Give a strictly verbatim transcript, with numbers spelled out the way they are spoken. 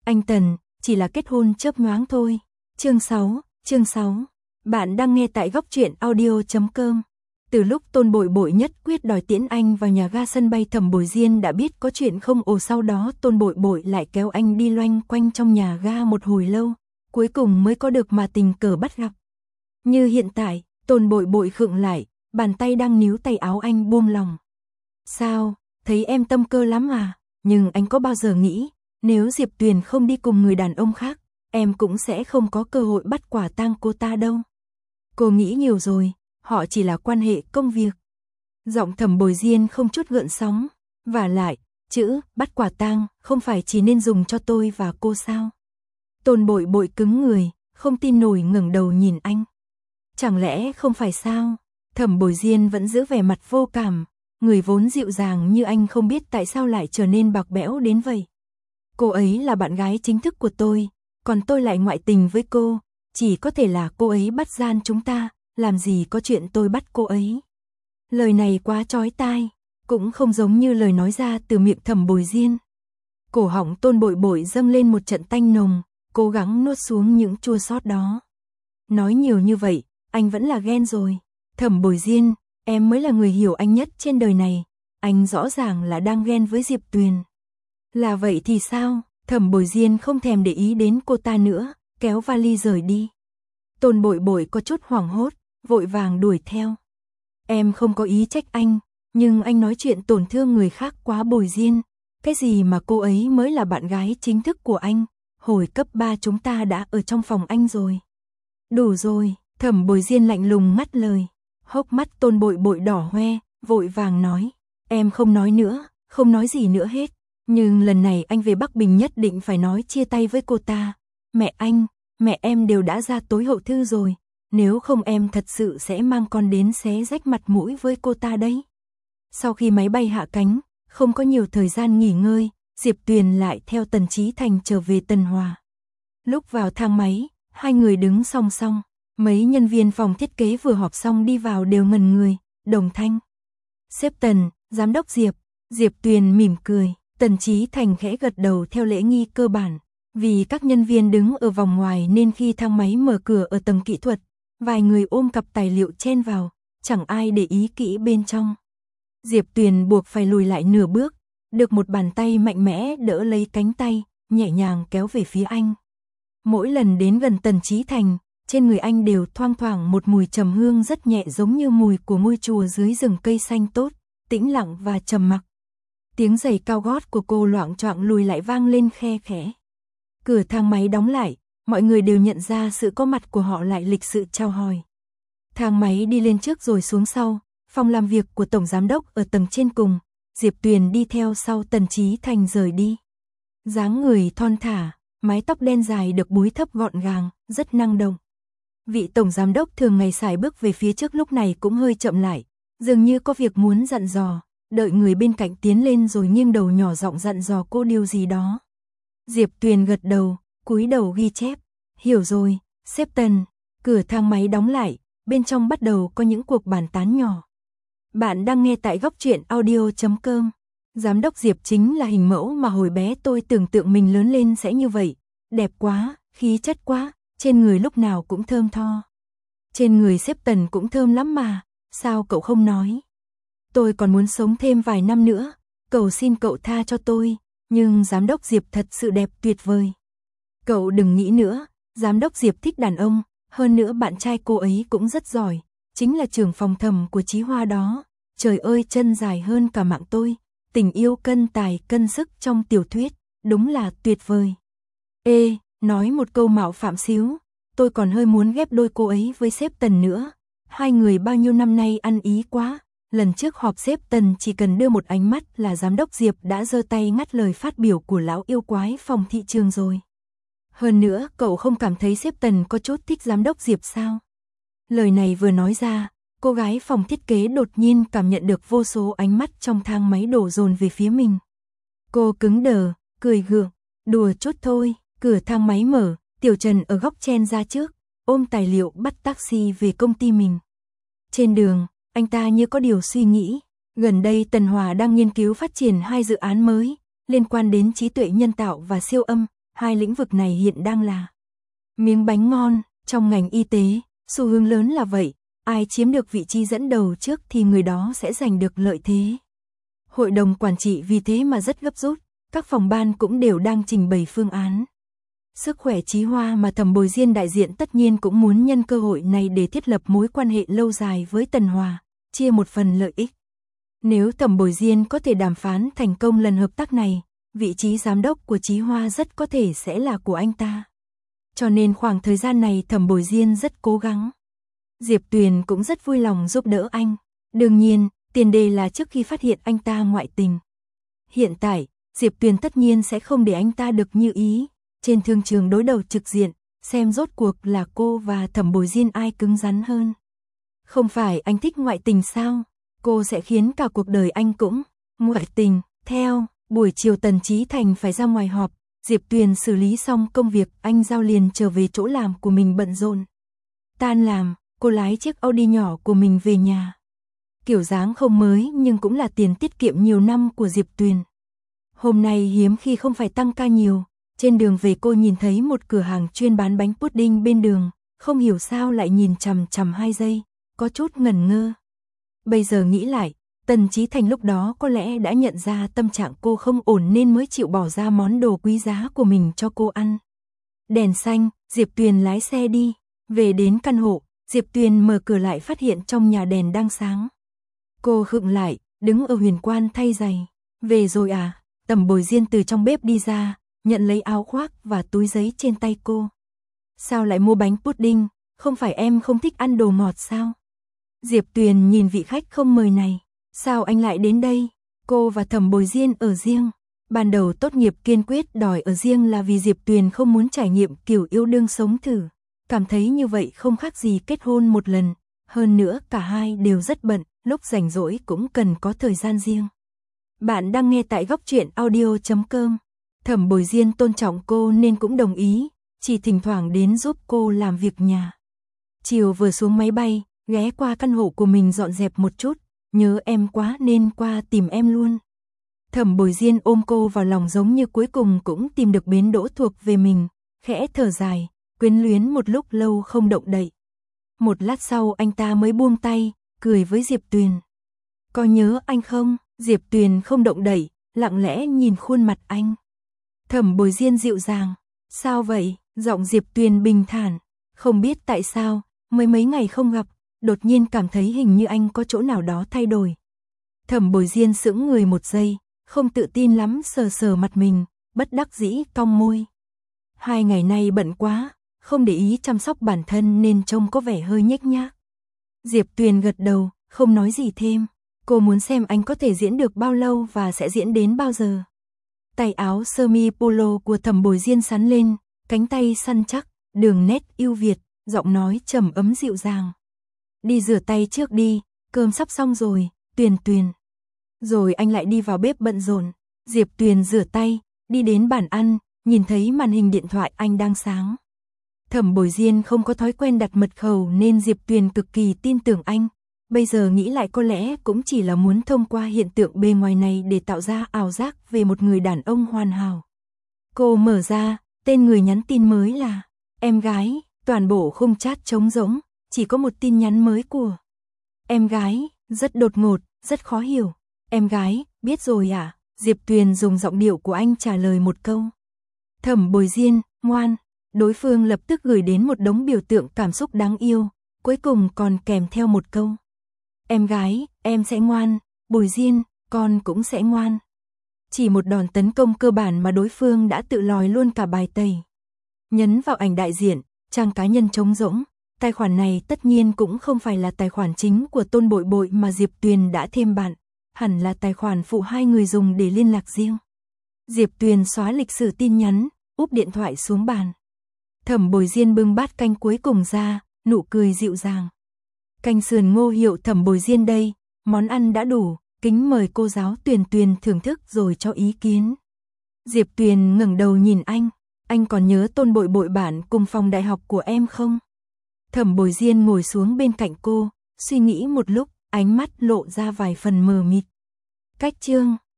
Anh Tần, chỉ là kết hôn chớp nhoáng thôi. Chương sáu, chương sáu. Bạn đang nghe tại góc truyện audio chấm com. Từ lúc Tôn Bội Bội nhất quyết đòi tiễn anh vào nhà ga sân bay, Thẩm Bồi Diên đã biết có chuyện không ổn, sau đó Tôn Bội Bội lại kéo anh đi loanh quanh trong nhà ga một hồi lâu, cuối cùng mới có được mà tình cờ bắt gặp. Như hiện tại, Tôn Bội Bội khựng lại, bàn tay đang níu tay áo anh buông lòng. Sao, thấy em tâm cơ lắm à, nhưng anh có bao giờ nghĩ, nếu Diệp Tuyền không đi cùng người đàn ông khác, em cũng sẽ không có cơ hội bắt quả tang cô ta đâu. Cô nghĩ nhiều rồi, họ chỉ là quan hệ công việc. Giọng Thẩm Bồi Diên không chút gợn sóng, và lại, chữ bắt quả tang không phải chỉ nên dùng cho tôi và cô sao? Tôn Bội Bội cứng người, không tin nổi ngẩng đầu nhìn anh. Chẳng lẽ không phải sao? Thẩm Bồi Diên vẫn giữ vẻ mặt vô cảm, người vốn dịu dàng như anh không biết tại sao lại trở nên bạc bẽo đến vậy. Cô ấy là bạn gái chính thức của tôi, còn tôi lại ngoại tình với cô, chỉ có thể là cô ấy bắt gian chúng ta, làm gì có chuyện tôi bắt cô ấy. Lời này quá chói tai, cũng không giống như lời nói ra từ miệng Thẩm Bồi Diên. Cổ họng Tôn Bội Bội dâng lên một trận tanh nồng, cố gắng nuốt xuống những chua xót đó. Nói nhiều như vậy, anh vẫn là ghen rồi. Thẩm Bồi Diên, em mới là người hiểu anh nhất trên đời này, anh rõ ràng là đang ghen với Diệp Tuyền. Là vậy thì sao? Thẩm Bồi Diên không thèm để ý đến cô ta nữa, kéo vali rời đi. Tôn Bội Bội có chút hoảng hốt, vội vàng đuổi theo. Em không có ý trách anh, nhưng anh nói chuyện tổn thương người khác quá. Bồi Diên, cái gì mà cô ấy mới là bạn gái chính thức của anh, hồi cấp ba chúng ta đã ở trong phòng anh rồi. Đủ rồi, Thẩm Bồi Diên lạnh lùng ngắt lời. Hốc mắt Tôn Bội Bội đỏ hoe, vội vàng nói, em không nói nữa, không nói gì nữa hết. Nhưng lần này anh về Bắc Bình nhất định phải nói chia tay với cô ta. Mẹ anh, mẹ em đều đã ra tối hậu thư rồi, nếu không em thật sự sẽ mang con đến xé rách mặt mũi với cô ta đấy. Sau khi máy bay hạ cánh, không có nhiều thời gian nghỉ ngơi, Diệp Tuyền lại theo Tần Chí Thành trở về Tân Hòa. Lúc vào thang máy, hai người đứng song song, mấy nhân viên phòng thiết kế vừa họp xong đi vào đều ngẩn người. Đồng Thanh, sếp Tần, giám đốc Diệp. Diệp Tuyền mỉm cười. Tần Chí Thành khẽ gật đầu theo lễ nghi cơ bản. Vì các nhân viên đứng ở vòng ngoài nên khi thang máy mở cửa ở tầng kỹ thuật, vài người ôm cặp tài liệu chen vào, chẳng ai để ý kỹ bên trong. Diệp Tuyền buộc phải lùi lại nửa bước, được một bàn tay mạnh mẽ đỡ lấy cánh tay, nhẹ nhàng kéo về phía anh. Mỗi lần đến gần Tần Chí Thành, trên người anh đều thoang thoảng một mùi trầm hương rất nhẹ, giống như mùi của ngôi chùa dưới rừng cây xanh tốt, tĩnh lặng và trầm mặc. Tiếng giày cao gót của cô loạng choạng lùi lại vang lên khe khẽ. Cửa thang máy đóng lại, mọi người đều nhận ra sự có mặt của họ, lại lịch sự chào hỏi. Thang máy đi lên trước rồi xuống sau, phòng làm việc của Tổng Giám đốc ở tầng trên cùng, Diệp Tuyền đi theo sau Tần Chí Thành rời đi. Dáng người thon thả, mái tóc đen dài được búi thấp gọn gàng, rất năng động. Vị Tổng Giám đốc thường ngày sải bước về phía trước lúc này cũng hơi chậm lại, dường như có việc muốn dặn dò, đợi người bên cạnh tiến lên rồi nghiêng đầu nhỏ giọng dặn dò cô điều gì đó. Diệp Tuyền gật đầu, cúi đầu ghi chép. Hiểu rồi, sếp Tần. Cửa thang máy đóng lại, bên trong bắt đầu có những cuộc bàn tán nhỏ. Bạn đang nghe tại góc truyện audio chấm com. Giám đốc Diệp chính là hình mẫu mà hồi bé tôi tưởng tượng mình lớn lên sẽ như vậy. Đẹp quá, khí chất quá, trên người lúc nào cũng thơm tho. Trên người sếp Tần cũng thơm lắm mà, sao cậu không nói? Tôi còn muốn sống thêm vài năm nữa, cầu xin cậu tha cho tôi, nhưng giám đốc Diệp thật sự đẹp tuyệt vời. Cậu đừng nghĩ nữa, giám đốc Diệp thích đàn ông, hơn nữa bạn trai cô ấy cũng rất giỏi, chính là trưởng phòng thẩm của Chí Hoa đó. Trời ơi, chân dài hơn cả mạng tôi, tình yêu cân tài cân sức trong tiểu thuyết, đúng là tuyệt vời. Ê, nói một câu mạo phạm xíu, tôi còn hơi muốn ghép đôi cô ấy với sếp Tần nữa. Hai người bao nhiêu năm nay ăn ý quá. Lần trước họp sếp Tần chỉ cần đưa một ánh mắt là giám đốc Diệp đã giơ tay ngắt lời phát biểu của lão yêu quái phòng thị trường rồi. Hơn nữa, cậu không cảm thấy sếp Tần có chút thích giám đốc Diệp sao? Lời này vừa nói ra, cô gái phòng thiết kế đột nhiên cảm nhận được vô số ánh mắt trong thang máy đổ dồn về phía mình. Cô cứng đờ, cười gượng, đùa chút thôi. Cửa thang máy mở, Tiểu Trần ở góc chen ra trước, ôm tài liệu bắt taxi về công ty mình. Trên đường, anh ta như có điều suy nghĩ. Gần đây Tần Hòa đang nghiên cứu phát triển hai dự án mới, liên quan đến trí tuệ nhân tạo và siêu âm. hai lĩnh vực này hiện đang là miếng bánh ngon, trong ngành y tế, xu hướng lớn là vậy, ai chiếm được vị trí dẫn đầu trước thì người đó sẽ giành được lợi thế. Hội đồng quản trị vì thế mà rất gấp rút, các phòng ban cũng đều đang trình bày phương án. Sức khỏe Chí Hoa mà Thẩm Bồi Diên đại diện tất nhiên cũng muốn nhân cơ hội này để thiết lập mối quan hệ lâu dài với Tần Hòa, chia một phần lợi ích. Nếu Thẩm Bồi Diên có thể đàm phán thành công lần hợp tác này, vị trí giám đốc của Chí Hoa rất có thể sẽ là của anh ta. Cho nên khoảng thời gian này Thẩm Bồi Diên rất cố gắng. Diệp Tuyền cũng rất vui lòng giúp đỡ anh. Đương nhiên, tiền đề là trước khi phát hiện anh ta ngoại tình. Hiện tại, Diệp Tuyền tất nhiên sẽ không để anh ta được như ý. Trên thương trường đối đầu trực diện, xem rốt cuộc là cô và Thẩm Bồi Diên ai cứng rắn hơn. Không phải anh thích ngoại tình sao? Cô sẽ khiến cả cuộc đời anh cũng ngoại tình. Theo, buổi chiều Tần Chí Thành phải ra ngoài họp, Diệp Tuyền xử lý xong công việc, anh giao liền trở về chỗ làm của mình bận rộn. Tan làm, cô lái chiếc Audi nhỏ của mình về nhà. Kiểu dáng không mới nhưng cũng là tiền tiết kiệm nhiều năm của Diệp Tuyền. Hôm nay hiếm khi không phải tăng ca nhiều, trên đường về cô nhìn thấy một cửa hàng chuyên bán bánh pudding bên đường, không hiểu sao lại nhìn chằm chằm hai giây, có chút ngẩn ngơ. Bây giờ nghĩ lại, Tần Chí Thành lúc đó có lẽ đã nhận ra tâm trạng cô không ổn nên mới chịu bỏ ra món đồ quý giá của mình cho cô ăn. Đèn xanh, Diệp Tuyền lái xe đi, về đến căn hộ, Diệp Tuyền mở cửa lại phát hiện trong nhà đèn đang sáng. Cô khựng lại, đứng ở huyền quan thay giày. Về rồi à? Thẩm Bồi Diên từ trong bếp đi ra, nhận lấy áo khoác và túi giấy trên tay cô. Sao lại mua bánh pudding, không phải em không thích ăn đồ ngọt sao? Diệp Tuyền nhìn vị khách không mời này. Sao anh lại đến đây? Cô và Thẩm Bồi Diên ở riêng. Ban đầu tốt nghiệp kiên quyết đòi ở riêng là vì Diệp Tuyền không muốn trải nghiệm kiểu yêu đương sống thử. Cảm thấy như vậy không khác gì kết hôn một lần. Hơn nữa cả hai đều rất bận, lúc rảnh rỗi cũng cần có thời gian riêng. Bạn đang nghe tại góc truyện audio chấm com. Thẩm Bồi Diên tôn trọng cô nên cũng đồng ý, chỉ thỉnh thoảng đến giúp cô làm việc nhà. Chiều vừa xuống máy bay, ghé qua căn hộ của mình dọn dẹp một chút, nhớ em quá nên qua tìm em luôn. Thẩm Bồi Diên ôm cô vào lòng giống như cuối cùng cũng tìm được bến đỗ thuộc về mình, khẽ thở dài, quyến luyến một lúc lâu không động đậy. Một lát sau anh ta mới buông tay, cười với Diệp Tuyền. Có nhớ anh không? Diệp Tuyền không động đậy, lặng lẽ nhìn khuôn mặt anh. Thẩm Bồi Diên dịu dàng. Sao vậy? Giọng Diệp Tuyền bình thản. Không biết tại sao, mới mấy ngày không gặp, đột nhiên cảm thấy hình như anh có chỗ nào đó thay đổi. Thẩm Bồi Diên sững người một giây, không tự tin lắm sờ sờ mặt mình, bất đắc dĩ cong môi. Hai ngày nay bận quá, không để ý chăm sóc bản thân nên trông có vẻ hơi nhếch nhác. Diệp Tuyền gật đầu, không nói gì thêm. Cô muốn xem anh có thể diễn được bao lâu và sẽ diễn đến bao giờ. Tay áo sơ mi polo của Thẩm Bồi Diên sắn lên, cánh tay săn chắc, đường nét ưu việt, giọng nói trầm ấm dịu dàng. Đi rửa tay trước đi, cơm sắp xong rồi, Tuyền Tuyền. Rồi anh lại đi vào bếp bận rộn. Diệp Tuyền rửa tay, đi đến bàn ăn, nhìn thấy màn hình điện thoại anh đang sáng. Thẩm Bồi Diên không có thói quen đặt mật khẩu nên Diệp Tuyền cực kỳ tin tưởng anh. Bây giờ nghĩ lại có lẽ cũng chỉ là muốn thông qua hiện tượng bề ngoài này để tạo ra ảo giác về một người đàn ông hoàn hảo. Cô mở ra, tên người nhắn tin mới là em gái, toàn bộ khung chat trống rỗng, chỉ có một tin nhắn mới của em gái, rất đột ngột, rất khó hiểu. Em gái, biết rồi à? Diệp Tuyền dùng giọng điệu của anh trả lời một câu. Thẩm Bồi Diên, ngoan. Đối phương lập tức gửi đến một đống biểu tượng cảm xúc đáng yêu, cuối cùng còn kèm theo một câu. Em gái, em sẽ ngoan, Bồi Diên, con cũng sẽ ngoan. Chỉ một đòn tấn công cơ bản mà đối phương đã tự lòi luôn cả bài tẩy. Nhấn vào ảnh đại diện, trang cá nhân trống rỗng. Tài khoản này tất nhiên cũng không phải là tài khoản chính của Tôn Bội Bội mà Diệp Tuyền đã thêm bạn, hẳn là tài khoản phụ hai người dùng để liên lạc riêng. Diệp Tuyền xóa lịch sử tin nhắn, úp điện thoại xuống bàn. Thẩm Bồi Diên bưng bát canh cuối cùng ra, nụ cười dịu dàng. Canh sườn ngô hiệu Thẩm Bồi Diên đây, món ăn đã đủ, kính mời cô giáo Tuyền Tuyền thưởng thức rồi cho ý kiến. Diệp Tuyền ngẩng đầu nhìn anh, anh còn nhớ Tôn Bội Bội bạn cùng phòng đại học của em không? Thẩm Bồi Diên ngồi xuống bên cạnh cô, suy nghĩ một lúc, ánh mắt lộ ra vài phần mờ mịt. Cách chương